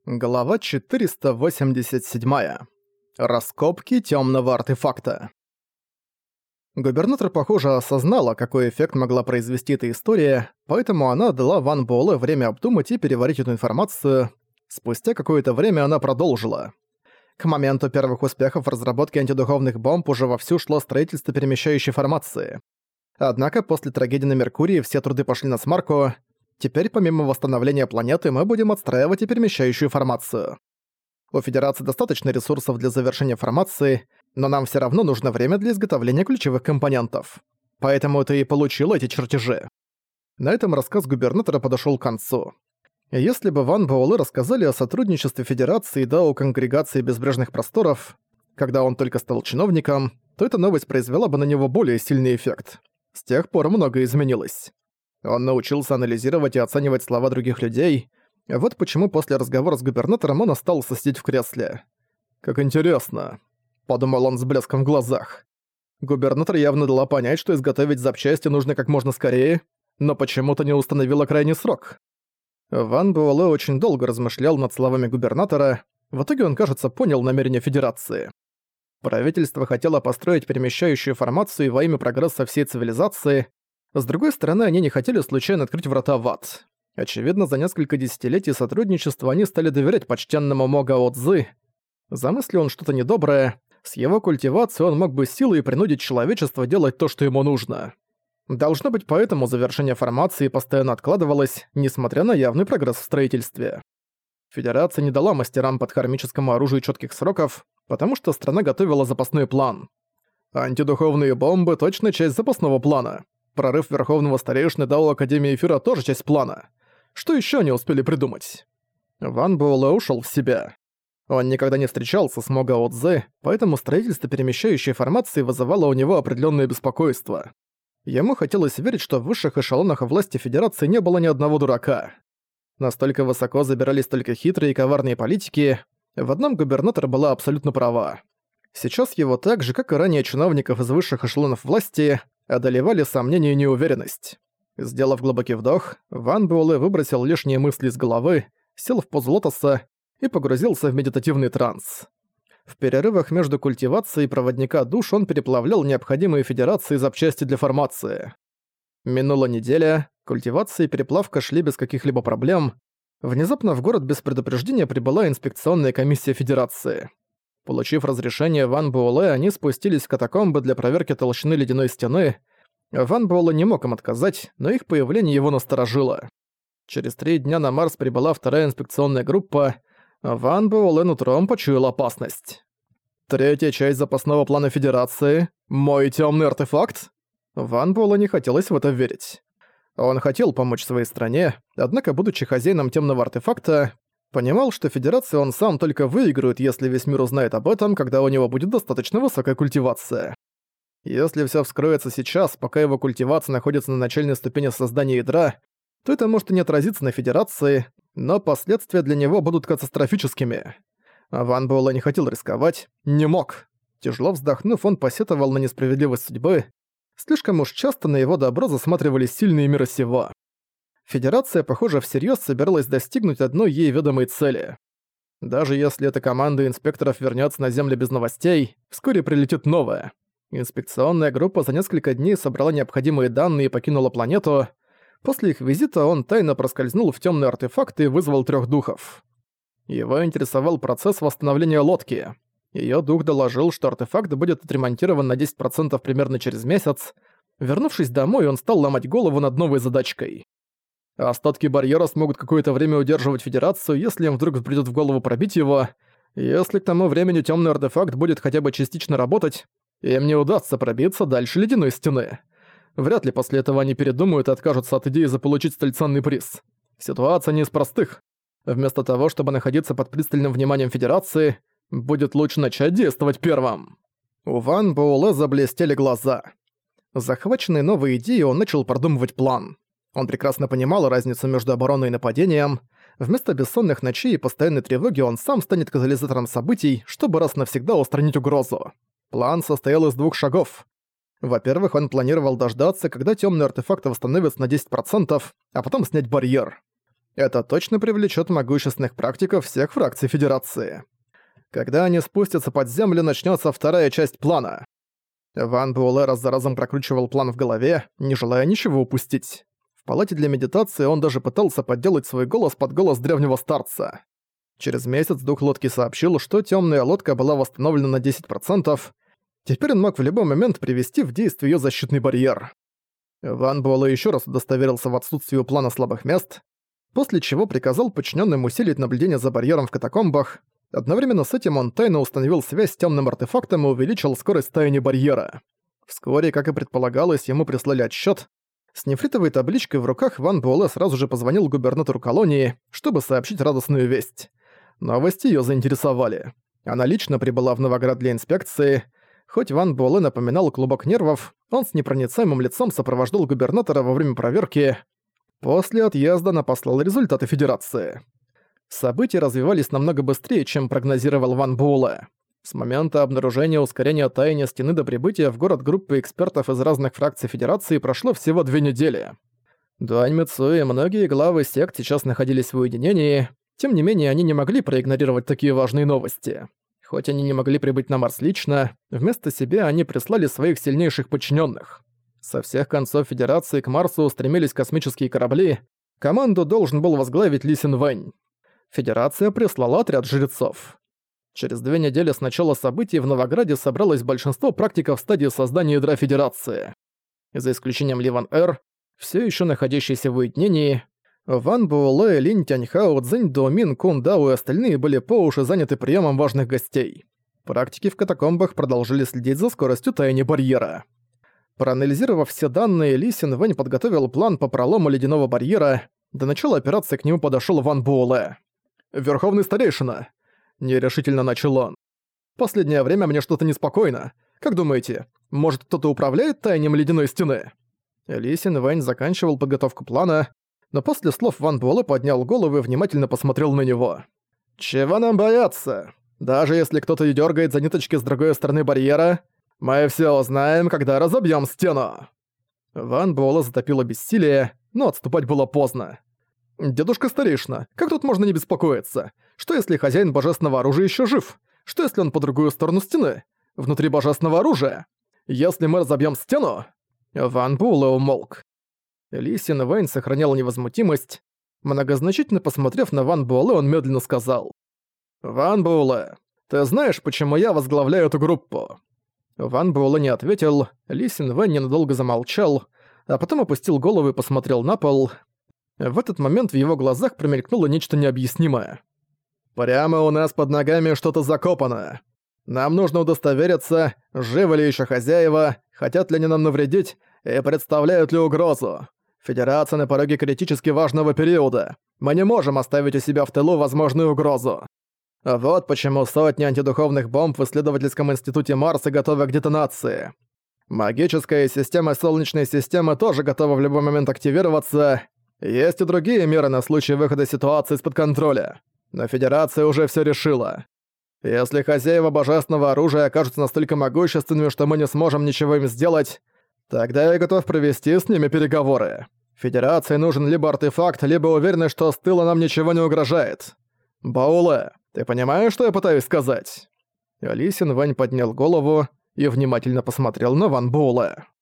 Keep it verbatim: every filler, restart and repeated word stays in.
Глава четыреста восемьдесят семь. Раскопки тёмного артефакта. Губернатор, похоже, осознала, какой эффект могла произвести эта история, поэтому она дала Ван Буэлэ время обдумать и переварить эту информацию. Спустя какое-то время она продолжила. К моменту первых успехов в разработке антидуховных бомб уже вовсю шло строительство перемещающей формации. Однако после трагедии на Меркурии все труды пошли на смарку. Теперь, помимо восстановления планеты, мы будем отстраивать и перемещающую формацию. У Федерации достаточно ресурсов для завершения формации, но нам всё равно нужно время для изготовления ключевых компонентов. Поэтому ты и получил эти чертежи. На этом рассказ губернатора подошёл к концу. Если бы Ван Буэлэ рассказали о сотрудничестве Федерации и Дао Конгрегации Безбрежных Просторов, когда он только стал чиновником, то эта новость произвела бы на него более сильный эффект. С тех пор многое изменилось. Он научился анализировать и оценивать слова других людей. Вот почему после разговора с губернатором он остался сидеть в кресле. «Как интересно», — подумал он с блеском в глазах. Губернатор явно дала понять, что изготовить запчасти нужно как можно скорее, но почему-то не установила крайний срок. Ван Буэлэ очень долго размышлял над словами губернатора. В итоге он, кажется, понял намерение Федерации. Правительство хотело построить перемещающую формацию во имя прогресса всей цивилизации. С другой стороны, они не хотели случайно открыть врата в ад. Очевидно, за несколько десятилетий сотрудничества они стали доверять почтенному Мо Гао Цзы. Замыслил он что-то недоброе, с его культивацией он мог бы силой принудить человечество делать то, что ему нужно. Должно быть, поэтому завершение формации постоянно откладывалось, несмотря на явный прогресс в строительстве. Федерация не дала мастерам под хармическому оружию чётких сроков, потому что страна готовила запасной план. Антидуховные бомбы — точно часть запасного плана. Прорыв Верховного Старейшины Дао Академии Эфира тоже часть плана. Что ещё они успели придумать? Ван Буэлэ ушёл в себя. Он никогда не встречался с Мо Гао Цзэ, поэтому строительство перемещающей формации вызывало у него определённое беспокойство. Ему хотелось верить, что в высших эшелонах власти Федерации не было ни одного дурака. Настолько высоко забирались только хитрые и коварные политики. В одном губернатор была абсолютно права. Сейчас его так же, как и ранее чиновников из высших эшелонов власти, одолевали сомнения и неуверенность. Сделав глубокий вдох, Ван Буэлэ выбросил лишние мысли из головы, сел в позу лотоса и погрузился в медитативный транс. В перерывах между культивацией проводника душ он переплавлял необходимые Федерации запчасти для формации. Минула неделя, культивация и переплавка шли без каких-либо проблем. Внезапно в город без предупреждения прибыла инспекционная комиссия Федерации. Получив разрешение Ван Буэлэ, они спустились в катакомбы для проверки толщины ледяной стены. Ван Буэлэ не мог им отказать, но их появление его насторожило. Через три дня на Марс прибыла вторая инспекционная группа. Ван Буэлэ нутром почуял опасность. Третья часть запасного плана Федерации — мой тёмный артефакт? Ван Буэлэ не хотелось в это верить. Он хотел помочь своей стране, однако, будучи хозяином тёмного артефакта, понимал, что Федерация он сам только выиграет, если весь мир узнает об этом, когда у него будет достаточно высокая культивация. Если всё вскроется сейчас, пока его культивация находится на начальной ступени создания ядра, то это может и не отразиться на Федерации, но последствия для него будут катастрофическими. Ван Буэлэ не хотел рисковать, не мог. Тяжело вздохнув, он посетовал на несправедливость судьбы. Слишком уж часто на его добро засматривались сильные мира сего. Федерация, похоже, всерьёз собиралась достигнуть одной ей ведомой цели. Даже если эта команда инспекторов вернётся на Землю без новостей, вскоре прилетит новая. Инспекционная группа за несколько дней собрала необходимые данные и покинула планету. После их визита он тайно проскользнул в тёмный артефакт и вызвал трёх духов. Его интересовал процесс восстановления лодки. Её дух доложил, что артефакт будет отремонтирован на десять процентов примерно через месяц. Вернувшись домой, он стал ломать голову над новой задачкой. Остатки барьера смогут какое-то время удерживать Федерацию, если им вдруг придёт в голову пробить его. Если к тому времени тёмный артефакт будет хотя бы частично работать, им не удастся пробиться дальше ледяной стены. Вряд ли после этого они передумают и откажутся от идеи заполучить столь ценный приз. Ситуация не из простых. Вместо того, чтобы находиться под пристальным вниманием Федерации, будет лучше начать действовать первым. У Ван Буэлэ заблестели глаза. Захваченный новой идеей, он начал продумывать план. Он прекрасно понимал разницу между обороной и нападением. Вместо бессонных ночей и постоянной тревоги он сам станет катализатором событий, чтобы раз навсегда устранить угрозу. План состоял из двух шагов. Во-первых, он планировал дождаться, когда тёмный артефакт восстановится на десять процентов, а потом снять барьер. Это точно привлечет могущественных практиков всех фракций Федерации. Когда они спустятся под землю, начнется вторая часть плана. Ван Буэлэ раз за разом прокручивал план в голове, не желая ничего упустить. В палате для медитации он даже пытался подделать свой голос под голос древнего старца. Через месяц дух лодки сообщил, что темная лодка была восстановлена на десять процентов. Теперь он мог в любой момент привести в действие ее защитный барьер. Ван Буэлэ еще раз удостоверился в отсутствии у плана слабых мест, после чего приказал подчиненным усилить наблюдение за барьером в катакомбах. Одновременно с этим он тайно установил связь с темным артефактом и увеличил скорость таяния барьера. Вскоре, как и предполагалось, ему прислали отчет. С нефритовой табличкой в руках Ван Буэлэ сразу же позвонил губернатору колонии, чтобы сообщить радостную весть. Новости её заинтересовали. Она лично прибыла в Новоград для инспекции. Хоть Ван Буэлэ напоминал клубок нервов, он с непроницаемым лицом сопровождал губернатора во время проверки. После отъезда она послала результаты Федерации. События развивались намного быстрее, чем прогнозировал Ван Буэлэ. С момента обнаружения ускорения таяния стены до прибытия в город группы экспертов из разных фракций Федерации прошло всего две недели. Дуань Мицу и многие главы сект сейчас находились в уединении, тем не менее они не могли проигнорировать такие важные новости. Хоть они не могли прибыть на Марс лично, вместо себя они прислали своих сильнейших подчиненных. Со всех концов Федерации к Марсу устремились космические корабли, команду должен был возглавить Ли Син Вэнь. Федерация прислала отряд жрецов. Через две недели с начала событий в Новограде собралось большинство практиков в стадии создания ядра Федерации. За исключением Ли Ван Эр, все еще находящийся в уединении, Ван Буэлэ, Линь Тяньхао, Цзинь Доумин, Кун Дао и остальные были по уши заняты приемом важных гостей. Практики в катакомбах продолжили следить за скоростью таяния барьера. Проанализировав все данные, Ли Син Вэнь подготовил план по пролому ледяного барьера. До начала операции к нему подошел Ван Буэлэ. «Верховный старейшина!» – нерешительно начал он. «Последнее время мне что-то неспокойно. Как думаете, может, кто-то управляет таянием ледяной стены?» Ли Син Вэнь заканчивал подготовку плана, но после слов Ван Буэлэ поднял голову и внимательно посмотрел на него. «Чего нам бояться? Даже если кто-то и дёргает за ниточки с другой стороны барьера, мы все узнаем, когда разобьем стену!» Ван Буэлэ затопило бессилие, но отступать было поздно. «Дедушка старейшина, как тут можно не беспокоиться? Что если хозяин божественного оружия еще жив? Что если он по другую сторону стены? Внутри божественного оружия? Если мы разобьем стену...» Ван Буэлэ умолк. Ли Син Вэнь сохранял невозмутимость. Многозначительно посмотрев на Ван Буэлэ, он медленно сказал: «Ван Буэлэ, ты знаешь, почему я возглавляю эту группу?» Ван Буэлэ не ответил, Ли Син Вэнь ненадолго замолчал, а потом опустил голову и посмотрел на пол. В этот момент в его глазах промелькнуло нечто необъяснимое. «Прямо у нас под ногами что-то закопано. Нам нужно удостовериться, живы ли еще хозяева, хотят ли они нам навредить и представляют ли угрозу. Федерация на пороге критически важного периода. Мы не можем оставить у себя в тылу возможную угрозу. Вот почему сотни антидуховных бомб в исследовательском институте Марса готовы к детонации. Магическая система Солнечной системы тоже готова в любой момент активироваться. Есть и другие меры на случай выхода ситуации из-под контроля. Но Федерация уже всё решила. Если хозяева божественного оружия окажутся настолько могущественными, что мы не сможем ничего им сделать, тогда я готов провести с ними переговоры. Федерации нужен либо артефакт, либо уверенность, что с тыла нам ничего не угрожает. Бауле, ты понимаешь, что я пытаюсь сказать?» Ли Син Вэнь поднял голову и внимательно посмотрел на Ван Буэлэ.